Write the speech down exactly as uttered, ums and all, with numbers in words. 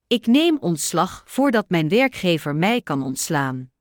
Ik neem ontslag voordat mijn werkgever mij kan ontslaan.